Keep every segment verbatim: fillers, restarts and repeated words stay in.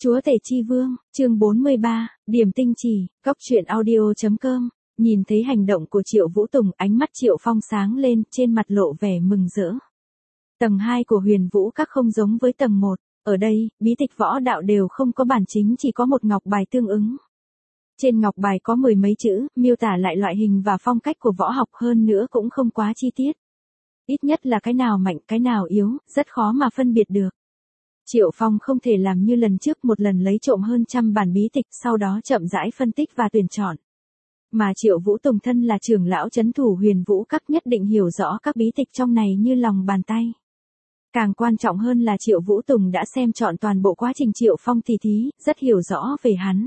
Chúa Tể Chi Vương, chương bốn mươi ba, Điểm Tinh Chỉ, Cóc truyện audio chấm com. Nhìn thấy hành động của Triệu Vũ Tùng, ánh mắt Triệu Phong sáng lên, trên mặt lộ vẻ mừng rỡ. Tầng hai của Huyền Vũ Các không giống với tầng một, ở đây, bí tịch võ đạo đều không có bản chính, chỉ có một ngọc bài tương ứng. Trên ngọc bài có mười mấy chữ, miêu tả lại loại hình và phong cách của võ học, hơn nữa cũng không quá chi tiết. Ít nhất là cái nào mạnh, cái nào yếu, rất khó mà phân biệt được. Triệu Phong không thể làm như lần trước một lần lấy trộm hơn trăm bản bí tịch, sau đó chậm rãi phân tích và tuyển chọn. Mà Triệu Vũ Tùng thân là trưởng lão trấn thủ Huyền Vũ Các, nhất định hiểu rõ các bí tịch trong này như lòng bàn tay. Càng quan trọng hơn là Triệu Vũ Tùng đã xem chọn toàn bộ quá trình Triệu Phong tỉ thí, rất hiểu rõ về hắn.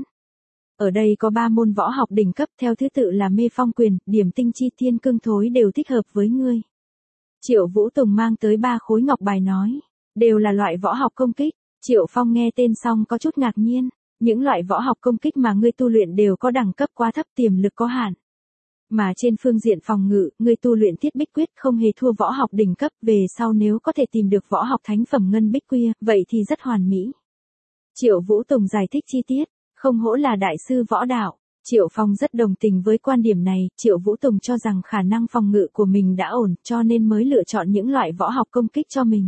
Ở đây có ba môn võ học đỉnh cấp, theo thứ tự là Mê Phong Quyền, Điểm Tinh Chi, Thiên Cương Thối đều thích hợp với ngươi. Triệu Vũ Tùng mang tới ba khối ngọc bài nói, đều là loại võ học công kích. Triệu Phong nghe tên xong có chút ngạc nhiên, những loại võ học công kích mà ngươi tu luyện đều có đẳng cấp quá thấp, tiềm lực có hạn. Mà trên phương diện phòng ngự, ngươi tu luyện Thiết Bích Quyết không hề thua võ học đỉnh cấp, về sau nếu có thể tìm được võ học thánh phẩm Ngân Bích Quy, vậy thì rất hoàn mỹ. Triệu Vũ Tùng giải thích chi tiết, không hổ là đại sư võ đạo. Triệu Phong rất đồng tình với quan điểm này, Triệu Vũ Tùng cho rằng khả năng phòng ngự của mình đã ổn, cho nên mới lựa chọn những loại võ học công kích cho mình.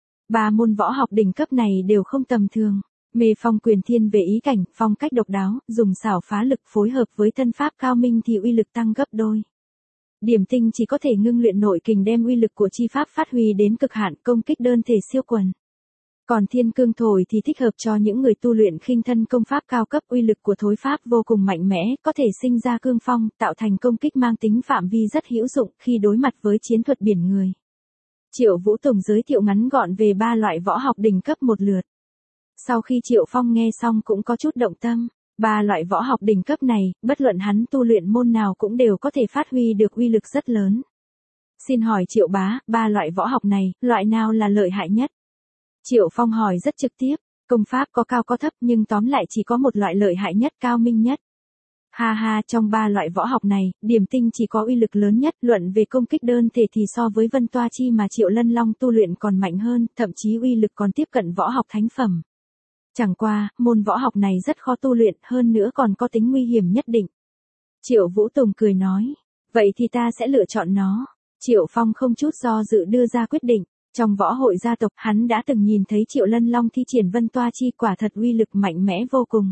Ba môn võ học đỉnh cấp này đều không tầm thường. Mê Phong Quyền thiên về ý cảnh, phong cách độc đáo, dùng xảo phá lực phối hợp với thân pháp cao minh thì uy lực tăng gấp đôi. Điểm Tinh chỉ có thể ngưng luyện nội kình, đem uy lực của chi pháp phát huy đến cực hạn, công kích đơn thể siêu quần. Còn Thiên Cương Thổi thì thích hợp cho những người tu luyện khinh thân công pháp cao cấp, uy lực của thối pháp vô cùng mạnh mẽ, có thể sinh ra cương phong, tạo thành công kích mang tính phạm vi rất hữu dụng khi đối mặt với chiến thuật biển người. Triệu Vũ Tùng giới thiệu ngắn gọn về ba loại võ học đỉnh cấp một lượt. Sau khi Triệu Phong nghe xong cũng có chút động tâm, ba loại võ học đỉnh cấp này, bất luận hắn tu luyện môn nào cũng đều có thể phát huy được uy lực rất lớn. Xin hỏi Triệu bá, ba loại võ học này, loại nào là lợi hại nhất? Triệu Phong hỏi rất trực tiếp, công pháp có cao có thấp nhưng tóm lại chỉ có một loại lợi hại nhất, cao minh nhất. Ha ha, trong ba loại võ học này, Điểm Tinh chỉ có uy lực lớn nhất, luận về công kích đơn thể thì so với Vân Toa Chi mà Triệu Lân Long tu luyện còn mạnh hơn, thậm chí uy lực còn tiếp cận võ học thánh phẩm. Chẳng qua, môn võ học này rất khó tu luyện, hơn nữa còn có tính nguy hiểm nhất định. Triệu Vũ Tùng cười nói, vậy thì ta sẽ lựa chọn nó. Triệu Phong không chút do dự đưa ra quyết định. Trong võ hội gia tộc, hắn đã từng nhìn thấy Triệu Lân Long thi triển Vân Toa Chi, quả thật uy lực mạnh mẽ vô cùng.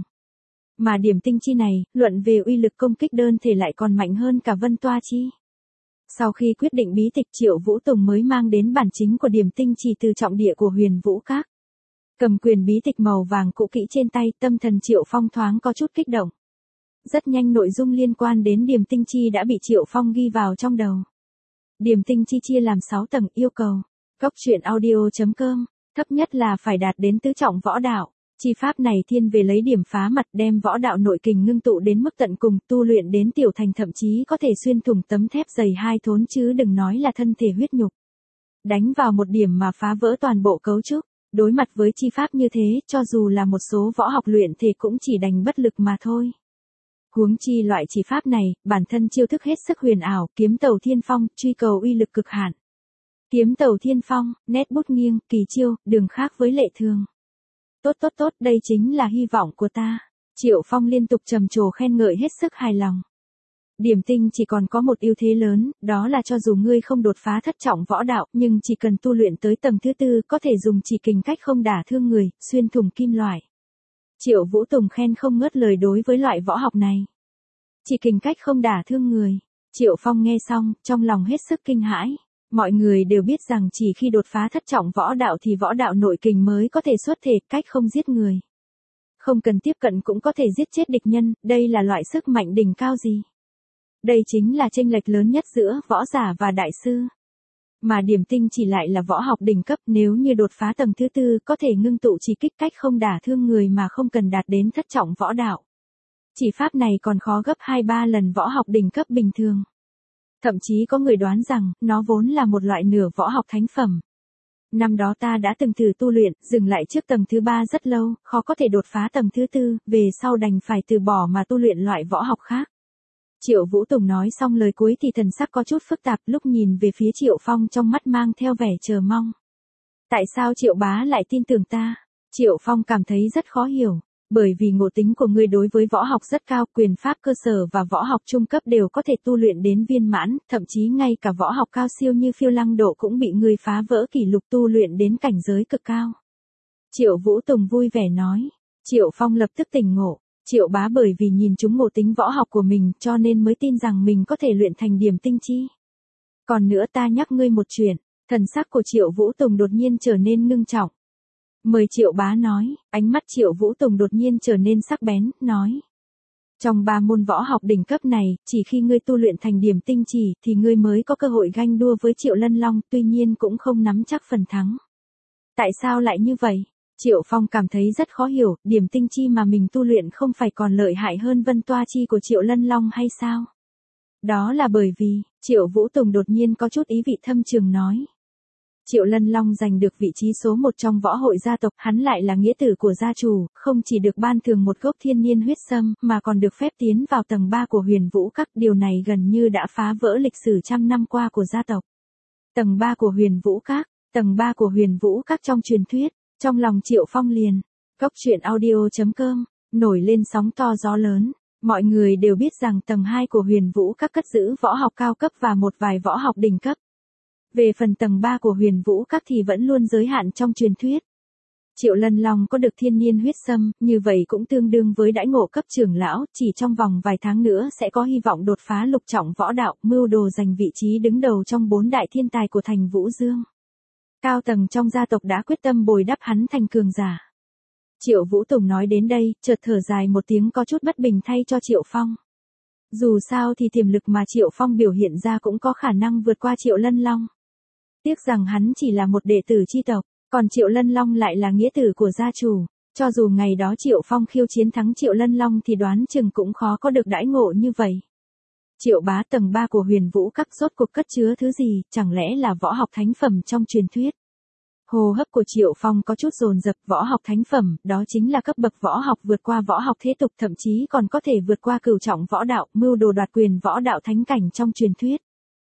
Mà Điểm Tinh Chi này, luận về uy lực công kích đơn thể lại còn mạnh hơn cả Vân Toa Chi. Sau khi quyết định bí tịch, Triệu Vũ Tùng mới mang đến bản chính của Điểm Tinh Chỉ từ trọng địa của Huyền Vũ Các. Cầm quyền bí tịch màu vàng cũ kỹ trên tay, tâm thần Triệu Phong thoáng có chút kích động. Rất nhanh nội dung liên quan đến Điểm Tinh Chi đã bị Triệu Phong ghi vào trong đầu. Điểm Tinh Chi chia làm sáu tầng, yêu cầu. Cóc truyện audio chấm com, thấp nhất là phải đạt đến tứ trọng võ đạo. Chi pháp này thiên về lấy điểm phá mặt, đem võ đạo nội kình ngưng tụ đến mức tận cùng, tu luyện đến tiểu thành thậm chí có thể xuyên thủng tấm thép dày hai thốn chứ đừng nói là thân thể huyết nhục. Đánh vào một điểm mà phá vỡ toàn bộ cấu trúc. Đối mặt với chi pháp như thế, cho dù là một số võ học luyện thể cũng chỉ đành bất lực mà thôi. Huống chi loại chi pháp này, bản thân chiêu thức hết sức huyền ảo, kiếm tàu thiên phong, truy cầu uy lực cực hạn. Kiếm tàu thiên phong, nét bút nghiêng, kỳ chiêu, đường khác với lệ thường. Tốt tốt tốt, đây chính là hy vọng của ta. Triệu Phong liên tục trầm trồ khen ngợi, hết sức hài lòng. Điểm Tinh chỉ còn có một ưu thế lớn, đó là cho dù ngươi không đột phá thất trọng võ đạo, nhưng chỉ cần tu luyện tới tầng thứ tư, có thể dùng chỉ kình cách không đả thương người, xuyên thủng kim loại. Triệu Vũ Tùng khen không ngớt lời đối với loại võ học này. Chỉ kình cách không đả thương người. Triệu Phong nghe xong, trong lòng hết sức kinh hãi. Mọi người đều biết rằng chỉ khi đột phá thất trọng võ đạo thì võ đạo nội kình mới có thể xuất thể, cách không giết người. Không cần tiếp cận cũng có thể giết chết địch nhân, đây là loại sức mạnh đỉnh cao gì? Đây chính là chênh lệch lớn nhất giữa võ giả và đại sư. Mà Điểm Tinh chỉ lại là võ học đỉnh cấp, nếu như đột phá tầng thứ tư có thể ngưng tụ chỉ kích cách không đả thương người mà không cần đạt đến thất trọng võ đạo. Chỉ pháp này còn khó gấp hai ba lần võ học đỉnh cấp bình thường. Thậm chí có người đoán rằng, nó vốn là một loại nửa võ học thánh phẩm. Năm đó ta đã từng thử tu luyện, dừng lại trước tầng thứ ba rất lâu, khó có thể đột phá tầng thứ tư, về sau đành phải từ bỏ mà tu luyện loại võ học khác. Triệu Vũ Tùng nói xong lời cuối thì thần sắc có chút phức tạp, lúc nhìn về phía Triệu Phong trong mắt mang theo vẻ chờ mong. Tại sao Triệu bá lại tin tưởng ta? Triệu Phong cảm thấy rất khó hiểu, bởi vì ngộ tính của ngươi đối với võ học rất cao, quyền pháp cơ sở và võ học trung cấp đều có thể tu luyện đến viên mãn, thậm chí ngay cả võ học cao siêu như Phiêu Lăng Độ cũng bị ngươi phá vỡ kỷ lục tu luyện đến cảnh giới cực cao. Triệu Vũ Tùng vui vẻ nói. Triệu Phong lập tức tỉnh ngộ, Triệu bá bởi vì nhìn trúng ngộ tính võ học của mình cho nên mới tin rằng mình có thể luyện thành điểm tinh chi. Còn nữa ta nhắc ngươi một chuyện, thần sắc của Triệu Vũ Tùng đột nhiên trở nên ngưng trọng. Mời Triệu bá nói, ánh mắt Triệu Vũ Tùng đột nhiên trở nên sắc bén, nói. Trong ba môn võ học đỉnh cấp này, chỉ khi ngươi tu luyện thành điểm tinh chỉ thì ngươi mới có cơ hội ganh đua với Triệu Lân Long, tuy nhiên cũng không nắm chắc phần thắng. Tại sao lại như vậy? Triệu Phong cảm thấy rất khó hiểu, điểm tinh chi mà mình tu luyện không phải còn lợi hại hơn vân toa chi của Triệu Lân Long hay sao? Đó là bởi vì, Triệu Vũ Tùng đột nhiên có chút ý vị thâm trường nói. Triệu Lân Long giành được vị trí số một trong võ hội gia tộc, hắn lại là nghĩa tử của gia chủ, không chỉ được ban thường một gốc thiên niên huyết sâm, mà còn được phép tiến vào tầng ba của Huyền Vũ Các, điều này gần như đã phá vỡ lịch sử trăm năm qua của gia tộc. Tầng ba của Huyền Vũ Các, tầng ba của Huyền Vũ Các trong truyền thuyết, trong lòng Triệu Phong liền, Cốc Truyện Audio chấm com, nổi lên sóng to gió lớn. Mọi người đều biết rằng tầng hai của Huyền Vũ Các cất giữ võ học cao cấp và một vài võ học đỉnh cấp. Về phần tầng ba của Huyền Vũ Các thì vẫn luôn giới hạn trong truyền thuyết. Triệu Lân Long có được thiên niên huyết sâm, như vậy cũng tương đương với đãi ngộ cấp trưởng lão, chỉ trong vòng vài tháng nữa sẽ có hy vọng đột phá lục trọng võ đạo, mưu đồ giành vị trí đứng đầu trong bốn đại thiên tài của thành Vũ Dương. Cao tầng trong gia tộc đã quyết tâm bồi đắp hắn thành cường giả. Triệu Vũ Tùng nói đến đây, chợt thở dài một tiếng có chút bất bình thay cho Triệu Phong. Dù sao thì tiềm lực mà Triệu Phong biểu hiện ra cũng có khả năng vượt qua Triệu Lân Long. Tiếc rằng hắn chỉ là một đệ tử chi tộc, còn Triệu Lân Long lại là nghĩa tử của gia chủ. Cho dù ngày đó Triệu Phong khiêu chiến thắng Triệu Lân Long thì đoán chừng cũng khó có được đãi ngộ như vậy. Triệu bá tầng ba của Huyền Vũ Các rốt cuộc cất chứa thứ gì, chẳng lẽ là võ học thánh phẩm trong truyền thuyết? Hô hấp của Triệu Phong có chút dồn dập, võ học thánh phẩm, đó chính là cấp bậc võ học vượt qua võ học thế tục, thậm chí còn có thể vượt qua cửu trọng võ đạo, mưu đồ đoạt quyền võ đạo thánh cảnh trong truyền thuyết.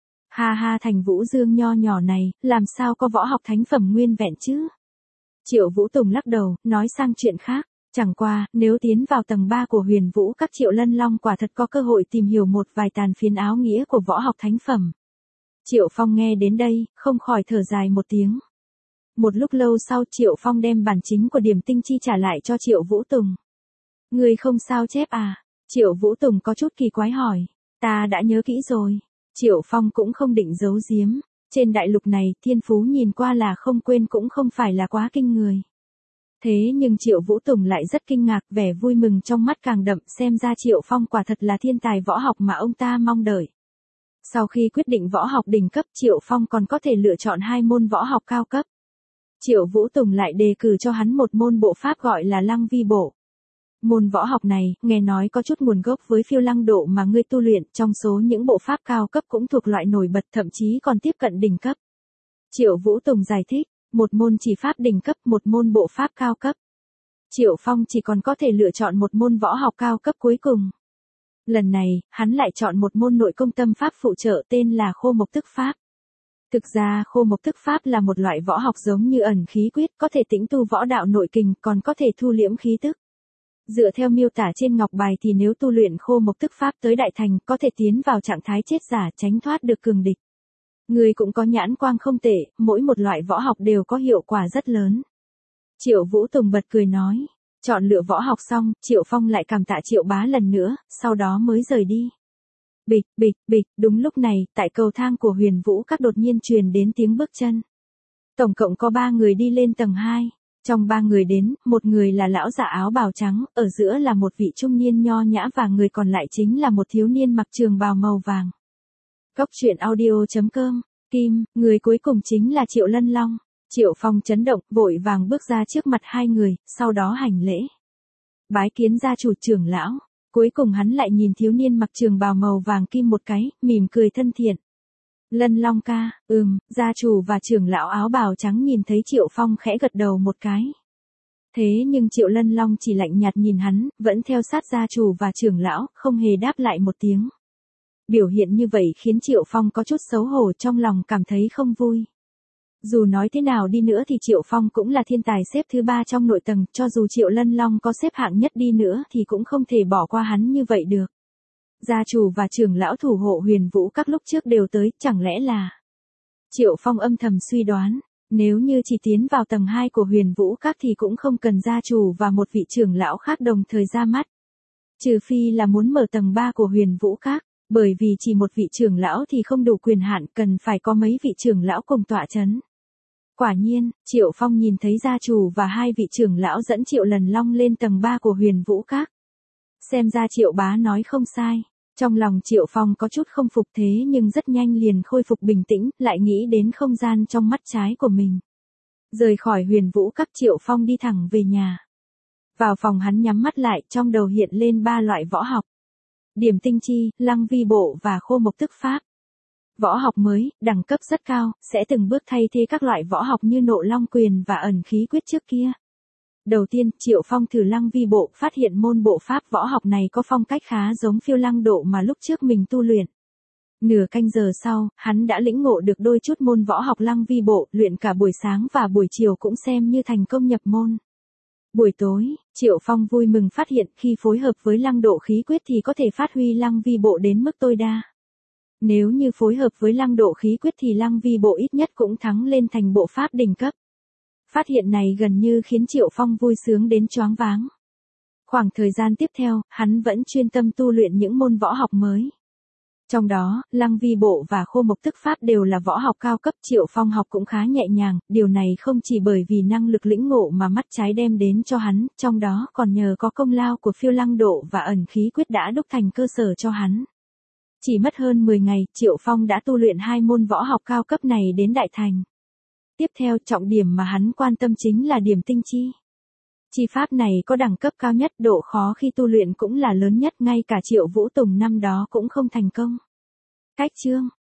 Ha ha, thành Vũ Dương nho nhỏ này, làm sao có võ học thánh phẩm nguyên vẹn chứ? Triệu Vũ Tùng lắc đầu, nói sang chuyện khác. Chẳng qua, nếu tiến vào tầng ba của Huyền Vũ Các, Triệu Lân Long quả thật có cơ hội tìm hiểu một vài tàn phiến áo nghĩa của võ học thánh phẩm. Triệu Phong nghe đến đây, không khỏi thở dài một tiếng. Một lúc lâu sau Triệu Phong đem bản chính của điểm tinh chi trả lại cho Triệu Vũ Tùng. Người không sao chép à? Triệu Vũ Tùng có chút kỳ quái hỏi. Ta đã nhớ kỹ rồi. Triệu Phong cũng không định giấu giếm. Trên đại lục này, thiên phú nhìn qua là không quên cũng không phải là quá kinh người. Thế nhưng Triệu Vũ Tùng lại rất kinh ngạc, vẻ vui mừng trong mắt càng đậm, xem ra Triệu Phong quả thật là thiên tài võ học mà ông ta mong đợi. Sau khi quyết định võ học đỉnh cấp, Triệu Phong còn có thể lựa chọn hai môn võ học cao cấp. Triệu Vũ Tùng lại đề cử cho hắn một môn bộ pháp gọi là Lăng Vi Bộ. Môn võ học này, nghe nói có chút nguồn gốc với Phiêu Lăng Độ mà ngươi tu luyện, trong số những bộ pháp cao cấp cũng thuộc loại nổi bật, thậm chí còn tiếp cận đỉnh cấp. Triệu Vũ Tùng giải thích, một môn chỉ pháp đỉnh cấp, một môn bộ pháp cao cấp. Triệu Phong chỉ còn có thể lựa chọn một môn võ học cao cấp cuối cùng. Lần này, hắn lại chọn một môn nội công tâm pháp phụ trợ tên là Khô Mộc Tức Pháp. Thực ra Khô Mộc Tức Pháp là một loại võ học giống như ẩn khí quyết, có thể tĩnh tu võ đạo nội kình, còn có thể thu liễm khí tức. Dựa theo miêu tả trên ngọc bài thì nếu tu luyện Khô Mộc Tức Pháp tới đại thành, có thể tiến vào trạng thái chết giả, tránh thoát được cường địch. Người cũng có nhãn quang không tệ, mỗi một loại võ học đều có hiệu quả rất lớn. Triệu Vũ Tùng bật cười nói. Chọn lựa võ học xong, Triệu Phong lại cảm tạ Triệu bá lần nữa, sau đó mới rời đi. Bịch, bịch, bịch, đúng lúc này, tại cầu thang của Huyền Vũ Các đột nhiên truyền đến tiếng bước chân. Tổng cộng có ba người đi lên tầng hai. Trong ba người đến, một người là lão giả áo bào trắng, ở giữa là một vị trung niên nho nhã và người còn lại chính là một thiếu niên mặc trường bào màu vàng. Cốc Truyện Audio chấm com, Kim, người cuối cùng chính là Triệu Lân Long. Triệu Phong chấn động, vội vàng bước ra trước mặt hai người, sau đó hành lễ. Bái kiến gia chủ trưởng lão. Cuối cùng hắn lại nhìn thiếu niên mặc trường bào màu vàng kim một cái, mỉm cười thân thiện. Lân Long ca, ừm, gia chủ và trưởng lão áo bào trắng nhìn thấy Triệu Phong khẽ gật đầu một cái. Thế nhưng Triệu Lân Long chỉ lạnh nhạt nhìn hắn, vẫn theo sát gia chủ và trưởng lão, không hề đáp lại một tiếng. Biểu hiện như vậy khiến Triệu Phong có chút xấu hổ, trong lòng cảm thấy không vui. Dù nói thế nào đi nữa thì Triệu Phong cũng là thiên tài xếp thứ ba trong nội tầng, cho dù Triệu Lân Long có xếp hạng nhất đi nữa thì cũng không thể bỏ qua hắn như vậy được. Gia chủ và trưởng lão thủ hộ Huyền Vũ Các lúc trước đều tới, chẳng lẽ là... Triệu Phong âm thầm suy đoán, nếu như chỉ tiến vào tầng hai của Huyền Vũ Các thì cũng không cần gia chủ và một vị trưởng lão khác đồng thời ra mắt. Trừ phi là muốn mở tầng ba của Huyền Vũ Các, bởi vì chỉ một vị trưởng lão thì không đủ quyền hạn, cần phải có mấy vị trưởng lão cùng tọa chấn. Quả nhiên, Triệu Phong nhìn thấy gia chủ và hai vị trưởng lão dẫn Triệu Lân Long lên tầng ba của Huyền Vũ Các. Xem ra Triệu bá nói không sai. Trong lòng Triệu Phong có chút không phục thế nhưng rất nhanh liền khôi phục bình tĩnh, lại nghĩ đến không gian trong mắt trái của mình. Rời khỏi Huyền Vũ Các, Triệu Phong đi thẳng về nhà. Vào phòng hắn nhắm mắt lại, trong đầu hiện lên ba loại võ học. Điểm tinh chi, lăng vi bộ và khô mộc tức pháp. Võ học mới, đẳng cấp rất cao, sẽ từng bước thay thế các loại võ học như nộ long quyền và ẩn khí quyết trước kia. Đầu tiên, Triệu Phong thử lăng vi bộ, phát hiện môn bộ pháp võ học này có phong cách khá giống phiêu lăng độ mà lúc trước mình tu luyện. Nửa canh giờ sau, hắn đã lĩnh ngộ được đôi chút môn võ học lăng vi bộ, luyện cả buổi sáng và buổi chiều cũng xem như thành công nhập môn. Buổi tối, Triệu Phong vui mừng phát hiện khi phối hợp với lăng độ khí quyết thì có thể phát huy lăng vi bộ đến mức tối đa. Nếu như phối hợp với lăng độ khí quyết thì lăng vi bộ ít nhất cũng thắng lên thành bộ pháp đỉnh cấp. Phát hiện này gần như khiến Triệu Phong vui sướng đến choáng váng. Khoảng thời gian tiếp theo, hắn vẫn chuyên tâm tu luyện những môn võ học mới. Trong đó, lăng vi bộ và khô mộc tức pháp đều là võ học cao cấp, Triệu Phong học cũng khá nhẹ nhàng, điều này không chỉ bởi vì năng lực lĩnh ngộ mà mắt trái đem đến cho hắn, trong đó còn nhờ có công lao của phiêu lăng độ và ẩn khí quyết đã đúc thành cơ sở cho hắn. Chỉ mất hơn mười ngày, Triệu Phong đã tu luyện hai môn võ học cao cấp này đến đại thành. Tiếp theo, trọng điểm mà hắn quan tâm chính là điểm tinh chi. Chi pháp này có đẳng cấp cao nhất, độ khó khi tu luyện cũng là lớn nhất, ngay cả Triệu Vũ Tùng năm đó cũng không thành công. Cách chương